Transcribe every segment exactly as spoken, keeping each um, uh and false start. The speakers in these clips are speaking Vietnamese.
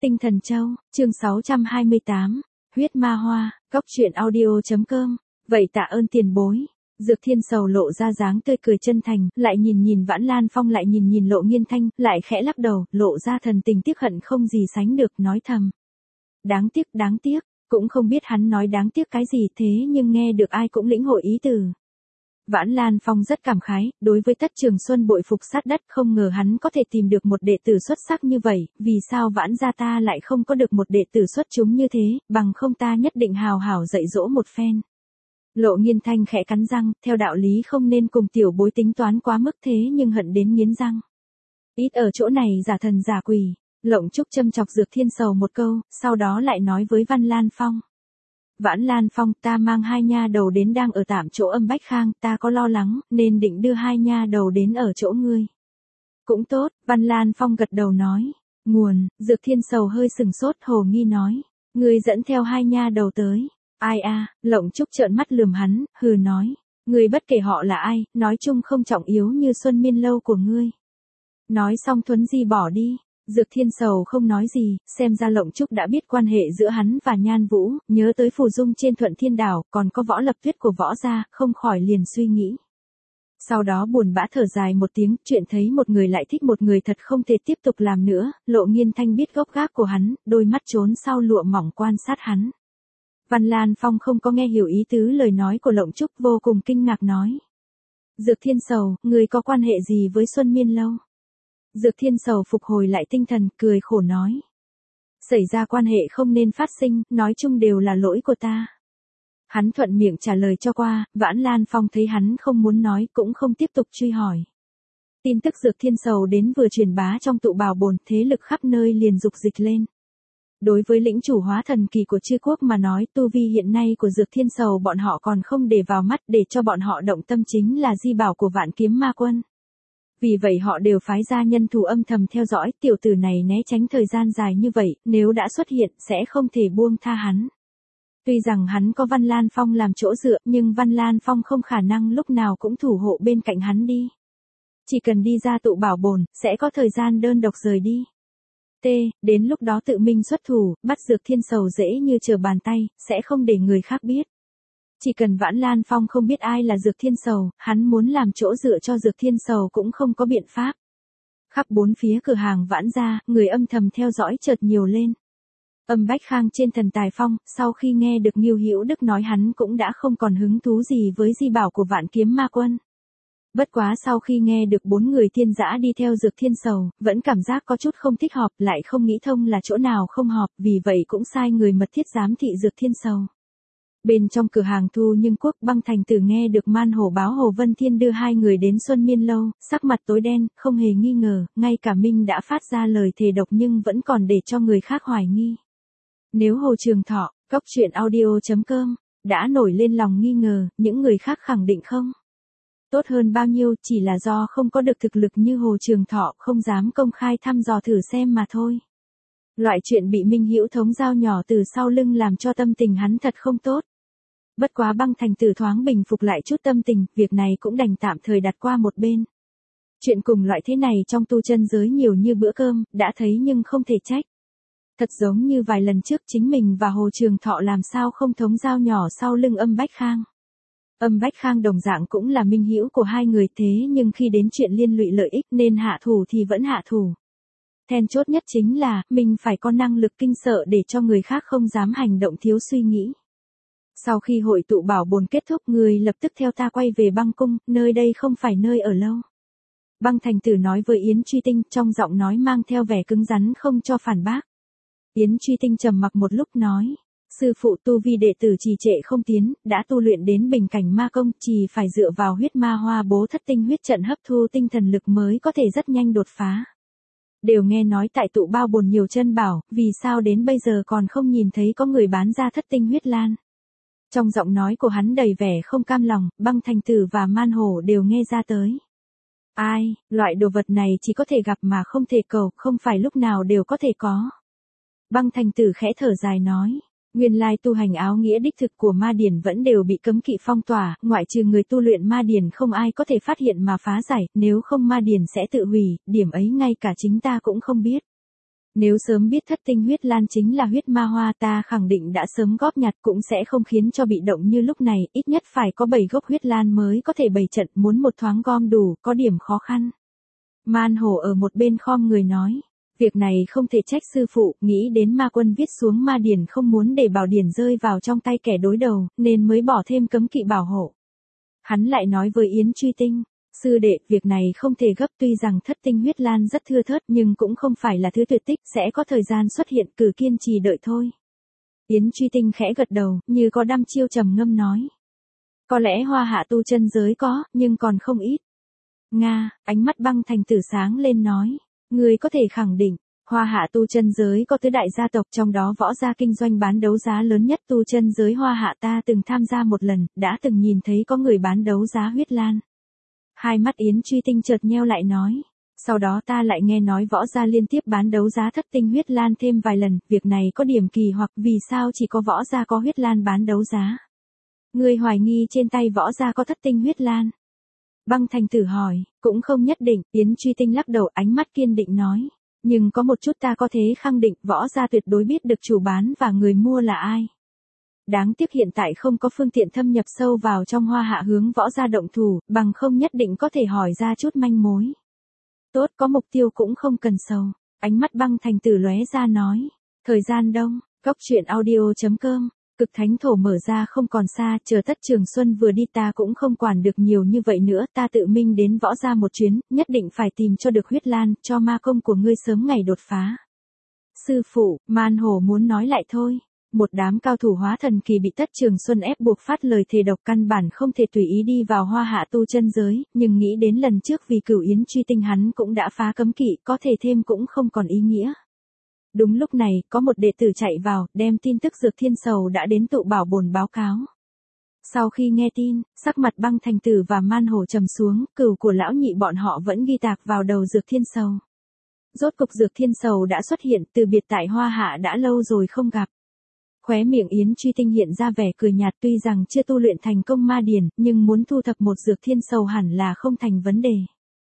Tinh Thần Châu, chương sáu trăm hai mươi tám, huyết ma hoa, góc truyện audio.com, vậy tạ ơn tiền bối. Dược Thiên Sầu lộ ra dáng tươi cười chân thành, lại nhìn nhìn Vãn Lan Phong, lại nhìn nhìn Lộ Nghiên Thanh, lại khẽ lắc đầu, lộ ra thần tình tiếc hận không gì sánh được, nói thầm. Đáng tiếc, đáng tiếc, cũng không biết hắn nói đáng tiếc cái gì, thế nhưng nghe được ai cũng lĩnh hội ý từ. Vãn Lan Phong rất cảm khái, đối với Tất Trường Xuân bội phục sát đất, không ngờ hắn có thể tìm được một đệ tử xuất sắc như vậy, vì sao Vãn gia ta lại không có được một đệ tử xuất chúng như thế, bằng không ta nhất định hào hảo dạy dỗ một phen. Lộ Nghiên Thanh khẽ cắn răng, theo đạo lý không nên cùng tiểu bối tính toán quá mức, thế nhưng hận đến nghiến răng. Ít ở chỗ này giả thần giả quỷ. Lộng Trúc châm chọc Dược Thiên Sầu một câu, sau đó lại nói với Văn Lan Phong. Vãn Lan Phong, ta mang hai nha đầu đến đang ở tạm chỗ Âm Bách Khang, ta có lo lắng, nên định đưa hai nha đầu đến ở chỗ ngươi. Cũng tốt, Văn Lan Phong gật đầu nói. Nguồn, Dược Thiên Sầu hơi sừng sốt, hồ nghi nói. Ngươi dẫn theo hai nha đầu tới. Ai a? À, Lộng Trúc trợn mắt lườm hắn, hừ nói. Ngươi bất kể họ là ai, nói chung không trọng yếu như Xuân Miên Lâu của ngươi. Nói xong Thuấn Di bỏ đi. Dược Thiên Sầu không nói gì, xem ra Lộng Trúc đã biết quan hệ giữa hắn và Nhan Vũ, nhớ tới phù dung trên Thuận Thiên Đảo, còn có võ lập tuyết của võ gia, không khỏi liền suy nghĩ. Sau đó buồn bã thở dài một tiếng, chuyện thấy một người lại thích một người thật không thể tiếp tục làm nữa, Lộ Nghiên Thanh biết gốc gác của hắn, đôi mắt trốn sau lụa mỏng quan sát hắn. Văn Lan Phong không có nghe hiểu ý tứ lời nói của Lộng Trúc, vô cùng kinh ngạc nói. Dược Thiên Sầu, người có quan hệ gì với Xuân Miên Lâu? Dược Thiên Sầu phục hồi lại tinh thần, cười khổ nói. Xảy ra quan hệ không nên phát sinh, nói chung đều là lỗi của ta. Hắn thuận miệng trả lời cho qua, Vãn Lan Phong thấy hắn không muốn nói, cũng không tiếp tục truy hỏi. Tin tức Dược Thiên Sầu đến vừa truyền bá trong tụ bảo bồn, thế lực khắp nơi liền dục dịch lên. Đối với lĩnh chủ hóa thần kỳ của Chư Quốc mà nói, tu vi hiện nay của Dược Thiên Sầu bọn họ còn không để vào mắt, để cho bọn họ động tâm chính là di bảo của Vạn Kiếm Ma Quân. Vì vậy họ đều phái ra nhân thủ âm thầm theo dõi, tiểu tử này né tránh thời gian dài như vậy, nếu đã xuất hiện sẽ không thể buông tha hắn. Tuy rằng hắn có Văn Lan Phong làm chỗ dựa, nhưng Văn Lan Phong không khả năng lúc nào cũng thủ hộ bên cạnh hắn đi. Chỉ cần đi ra tụ bảo bồn, sẽ có thời gian đơn độc rời đi. T, đến lúc đó tự mình xuất thủ, bắt Dược Thiên Sầu dễ như trở bàn tay, sẽ không để người khác biết. Chỉ cần Vãn Lan Phong không biết ai là Dược Thiên Sầu, hắn muốn làm chỗ dựa cho Dược Thiên Sầu cũng không có biện pháp. Khắp bốn phía cửa hàng Vãn gia, người âm thầm theo dõi chợt nhiều lên. Âm Bách Khang trên Thần Tài Phong, sau khi nghe được Ngưu Hữu Đức nói, hắn cũng đã không còn hứng thú gì với di bảo của Vạn Kiếm Ma Quân. Bất quá sau khi nghe được bốn người thiên dã đi theo Dược Thiên Sầu, vẫn cảm giác có chút không thích hợp, lại không nghĩ thông là chỗ nào không hợp, vì vậy cũng sai người mật thiết giám thị Dược Thiên Sầu. Bên trong cửa hàng Thu Nhưng Quốc, Băng Thành Tử nghe được man hổ báo Hồ Vân Thiên đưa hai người đến Xuân Miên Lâu, sắc mặt tối đen, không hề nghi ngờ, ngay cả Minh đã phát ra lời thề độc nhưng vẫn còn để cho người khác hoài nghi. Nếu Hồ Trường Thọ, góc truyện audio.com, đã nổi lên lòng nghi ngờ, những người khác khẳng định không tốt hơn bao nhiêu, chỉ là do không có được thực lực như Hồ Trường Thọ, không dám công khai thăm dò thử xem mà thôi. Loại chuyện bị Minh Hữu Thống dao nhỏ từ sau lưng làm cho tâm tình hắn thật không tốt. Bất quá Băng Thành Tử thoáng bình phục lại chút tâm tình, việc này cũng đành tạm thời đặt qua một bên. Chuyện cùng loại thế này trong tu chân giới nhiều như bữa cơm, đã thấy nhưng không thể trách. Thật giống như vài lần trước chính mình và Hồ Trường Thọ làm sao không thống dao nhỏ sau lưng Âm Bách Khang. Âm Bách Khang đồng dạng cũng là minh hữu của hai người, thế nhưng khi đến chuyện liên lụy lợi ích nên hạ thủ thì vẫn hạ thủ. Then chốt nhất chính là, mình phải có năng lực kinh sợ để cho người khác không dám hành động thiếu suy nghĩ. Sau khi hội tụ bảo bồn kết thúc, người lập tức theo ta quay về băng cung, nơi đây không phải nơi ở lâu. Băng Thành Tử nói với Yến Truy Tinh, trong giọng nói mang theo vẻ cứng rắn không cho phản bác. Yến Truy Tinh trầm mặc một lúc nói, sư phụ tu vi đệ tử trì trệ không tiến, đã tu luyện đến bình cảnh ma công, chỉ phải dựa vào huyết ma hoa bố thất tinh huyết trận hấp thu tinh thần lực mới có thể rất nhanh đột phá. Đều nghe nói tại tụ bao bồn nhiều chân bảo, vì sao đến bây giờ còn không nhìn thấy có người bán ra thất tinh huyết lan. Trong giọng nói của hắn đầy vẻ không cam lòng, Băng Thành Tử và Man Hổ đều nghe ra tới. Ai, loại đồ vật này chỉ có thể gặp mà không thể cầu, không phải lúc nào đều có thể có. Băng Thành Tử khẽ thở dài nói, nguyên lai tu hành áo nghĩa đích thực của ma điển vẫn đều bị cấm kỵ phong tỏa, ngoại trừ người tu luyện ma điển không ai có thể phát hiện mà phá giải, nếu không ma điển sẽ tự hủy, điểm ấy ngay cả chính ta cũng không biết. Nếu sớm biết thất tinh huyết lan chính là huyết ma hoa ta khẳng định đã sớm góp nhặt cũng sẽ không khiến cho bị động như lúc này, ít nhất phải có bảy gốc huyết lan mới có thể bày trận, muốn một thoáng gom đủ, có điểm khó khăn. Man Hổ ở một bên khom người nói, việc này không thể trách sư phụ, nghĩ đến ma quân viết xuống ma điển không muốn để bảo điển rơi vào trong tay kẻ đối đầu, nên mới bỏ thêm cấm kỵ bảo hộ. Hắn lại nói với Yến Truy Tinh, sư đệ, việc này không thể gấp, tuy rằng thất tinh huyết lan rất thưa thớt nhưng cũng không phải là thứ tuyệt tích, sẽ có thời gian xuất hiện, cử kiên trì đợi thôi. Yến Truy Tinh khẽ gật đầu, như có đăm chiêu trầm ngâm nói. Có lẽ hoa hạ tu chân giới có, nhưng còn không ít. Nga, ánh mắt Băng Thành Tử sáng lên nói, người có thể khẳng định, hoa hạ tu chân giới có tứ đại gia tộc, trong đó võ gia kinh doanh bán đấu giá lớn nhất. Tu chân giới hoa hạ ta từng tham gia một lần, đã từng nhìn thấy có người bán đấu giá huyết lan. Hai mắt Yến Truy Tinh chợt nheo lại nói, sau đó ta lại nghe nói võ gia liên tiếp bán đấu giá thất tinh huyết lan thêm vài lần, việc này có điểm kỳ hoặc vì sao chỉ có võ gia có huyết lan bán đấu giá. Người hoài nghi trên tay võ gia có thất tinh huyết lan. Băng Thành Tử hỏi, cũng không nhất định, Yến Truy Tinh lắc đầu, ánh mắt kiên định nói, nhưng có một chút ta có thể khẳng định, võ gia tuyệt đối biết được chủ bán và người mua là ai. Đáng tiếc hiện tại không có phương tiện thâm nhập sâu vào trong hoa hạ hướng võ gia động thủ, bằng không nhất định có thể hỏi ra chút manh mối. Tốt, có mục tiêu cũng không cần sầu. Ánh mắt Băng Thành Tử lóe ra nói, thời gian đông, góc truyện audio chấm com. Cực thánh thổ mở ra không còn xa, chờ Tất Trường Xuân vừa đi ta cũng không quản được nhiều như vậy nữa, ta tự mình đến võ gia một chuyến, nhất định phải tìm cho được huyết lan, cho ma công của ngươi sớm ngày đột phá. Sư phụ, Man Hổ muốn nói lại thôi. Một đám cao thủ hóa thần kỳ bị Tất Trường Xuân ép buộc phát lời thề độc, căn bản không thể tùy ý đi vào hoa hạ tu chân giới, nhưng nghĩ đến lần trước vì Cửu Yến Truy Tinh hắn cũng đã phá cấm kỵ, có thể thêm cũng không còn ý nghĩa. Đúng lúc này, có một đệ tử chạy vào, đem tin tức Dược Thiên Sầu đã đến tụ bảo bồn báo cáo. Sau khi nghe tin, sắc mặt Băng Thành Tử và Man Hổ trầm xuống, cừu của lão nhị bọn họ vẫn ghi tạc vào đầu Dược Thiên Sầu. Rốt cục Dược Thiên Sầu đã xuất hiện, từ biệt tại hoa hạ đã lâu rồi không gặp. Khóe miệng Yến Truy Tinh hiện ra vẻ cười nhạt, tuy rằng chưa tu luyện thành công ma điển, nhưng muốn thu thập một Dược Thiên Sầu hẳn là không thành vấn đề.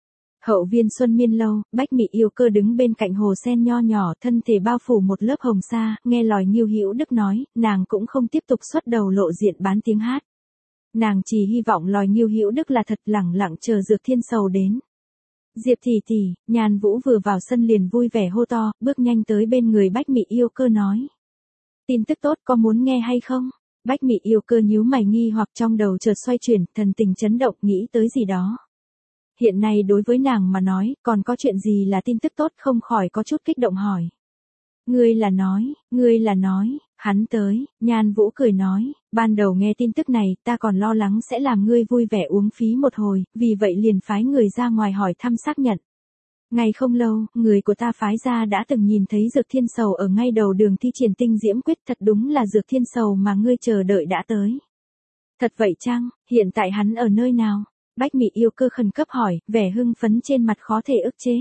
Hậu viên Xuân Miên Lâu, Bách Mị Yêu Cơ đứng bên cạnh hồ sen nho nhỏ, thân thể bao phủ một lớp hồng sa, nghe lòi Ngưu Hữu Đức nói, nàng cũng không tiếp tục xuất đầu lộ diện bán tiếng hát. Nàng chỉ hy vọng lòi Ngưu Hữu Đức là thật, lẳng lặng chờ Dược Thiên Sầu đến. Diệp tỷ tỷ, Nhàn Vũ vừa vào sân liền vui vẻ hô to, bước nhanh tới bên người Bách Mị Yêu Cơ nói. Tin tức tốt, có muốn nghe hay không? Bách Mị Yêu Cơ nhíu mày nghi hoặc, trong đầu chợt xoay chuyển, thần tình chấn động, nghĩ tới gì đó. Hiện nay đối với nàng mà nói, còn có chuyện gì là tin tức tốt, không khỏi có chút kích động hỏi. Ngươi là nói, ngươi là nói, hắn tới, Nhan Vũ cười nói, ban đầu nghe tin tức này, ta còn lo lắng sẽ làm ngươi vui vẻ uống phí một hồi, vì vậy liền phái người ra ngoài hỏi thăm xác nhận. Ngày không lâu, người của ta phái ra đã từng nhìn thấy Dược Thiên Sầu ở ngay đầu đường thi triển tinh diễm quyết, thật đúng là Dược Thiên Sầu mà ngươi chờ đợi đã tới. Thật vậy chăng, hiện tại hắn ở nơi nào? Bách Mị Yêu Cơ khẩn cấp hỏi, vẻ hưng phấn trên mặt khó thể ức chế.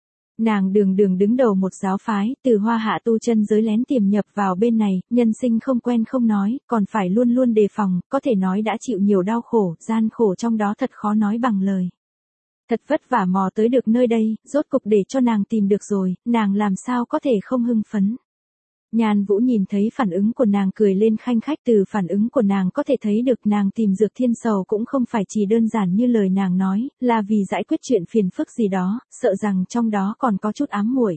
Nàng đường đường đứng đầu một giáo phái, từ hoa hạ tu chân giới lén tiềm nhập vào bên này, nhân sinh không quen không nói, còn phải luôn luôn đề phòng, có thể nói đã chịu nhiều đau khổ, gian khổ trong đó thật khó nói bằng lời. Thật vất vả mò tới được nơi đây, rốt cục để cho nàng tìm được rồi, nàng làm sao có thể không hưng phấn. Nhan Vũ nhìn thấy phản ứng của nàng cười lên khanh khách, từ phản ứng của nàng có thể thấy được nàng tìm Dược Thiên Sầu cũng không phải chỉ đơn giản như lời nàng nói, là vì giải quyết chuyện phiền phức gì đó, sợ rằng trong đó còn có chút ám muội.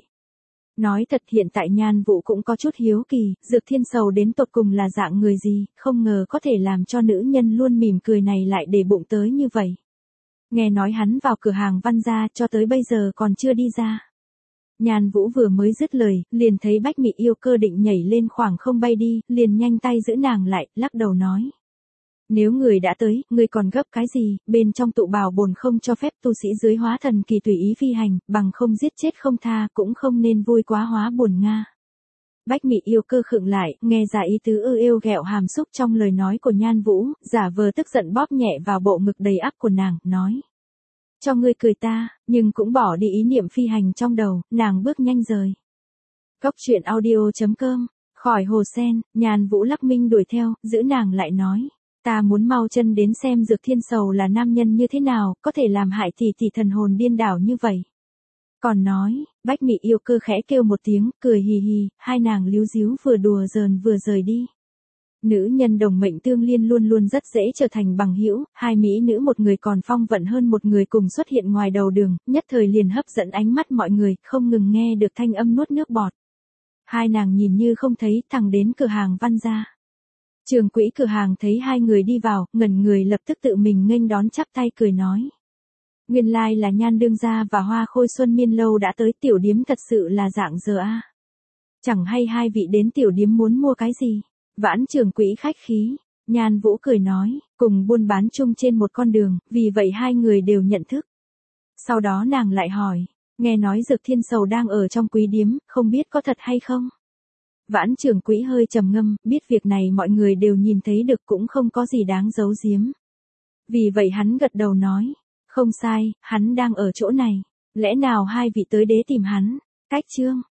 Nói thật hiện tại Nhan Vũ cũng có chút hiếu kỳ, Dược Thiên Sầu đến tột cùng là dạng người gì, không ngờ có thể làm cho nữ nhân luôn mỉm cười này lại để bụng tới như vậy. Nghe nói hắn vào cửa hàng Văn gia cho tới bây giờ còn chưa đi ra. Nhan Vũ vừa mới dứt lời, liền thấy Bách Mị Yêu Cơ định nhảy lên khoảng không bay đi, liền nhanh tay giữ nàng lại, lắc đầu nói. Nếu người đã tới, người còn gấp cái gì, bên trong tụ bảo bồn không cho phép tu sĩ dưới hóa thần kỳ tùy ý phi hành, bằng không giết chết không tha, cũng không nên vui quá hóa buồn nga. Bách Mị Yêu Cơ khựng lại, nghe ra ý tứ ư êu ghẹo hàm xúc trong lời nói của Nhan Vũ, giả vờ tức giận bóp nhẹ vào bộ ngực đầy ắp của nàng, nói. Cho ngươi cười ta, nhưng cũng bỏ đi ý niệm phi hành trong đầu, nàng bước nhanh rời. Góc truyện audio chấm com, khỏi hồ sen, Nhan Vũ lắc minh đuổi theo, giữ nàng lại nói. Ta muốn mau chân đến xem Dược Thiên Sầu là nam nhân như thế nào, có thể làm hại tỷ tỷ thần hồn điên đảo như vậy. Còn nói, Bách Mị yêu cơ khẽ kêu một tiếng, cười hì hì, hai nàng líu díu vừa đùa giỡn vừa rời đi. Nữ nhân đồng mệnh tương liên luôn luôn rất dễ trở thành bằng hữu, hai mỹ nữ một người còn phong vận hơn một người cùng xuất hiện ngoài đầu đường, nhất thời liền hấp dẫn ánh mắt mọi người, không ngừng nghe được thanh âm nuốt nước bọt. Hai nàng nhìn như không thấy, thẳng đến cửa hàng Văn gia. Trường quỹ cửa hàng thấy hai người đi vào, ngẩn người lập tức tự mình nghênh đón chắp tay cười nói. Nguyên lai là Nhan đương gia và Hoa Khôi Xuân Miên lâu đã tới, tiểu điếm thật sự là dạng giờ a. À. Chẳng hay hai vị đến tiểu điếm muốn mua cái gì? Vãn Trường quỹ khách khí, Nhan Vũ cười nói, cùng buôn bán chung trên một con đường, vì vậy hai người đều nhận thức. Sau đó nàng lại hỏi, nghe nói Dược Thiên Sầu đang ở trong quý điếm, không biết có thật hay không? Vãn Trường quỹ hơi trầm ngâm, biết việc này mọi người đều nhìn thấy được cũng không có gì đáng giấu giếm. Vì vậy hắn gật đầu nói, không sai, hắn đang ở chỗ này, lẽ nào hai vị tới đế tìm hắn? Cách chương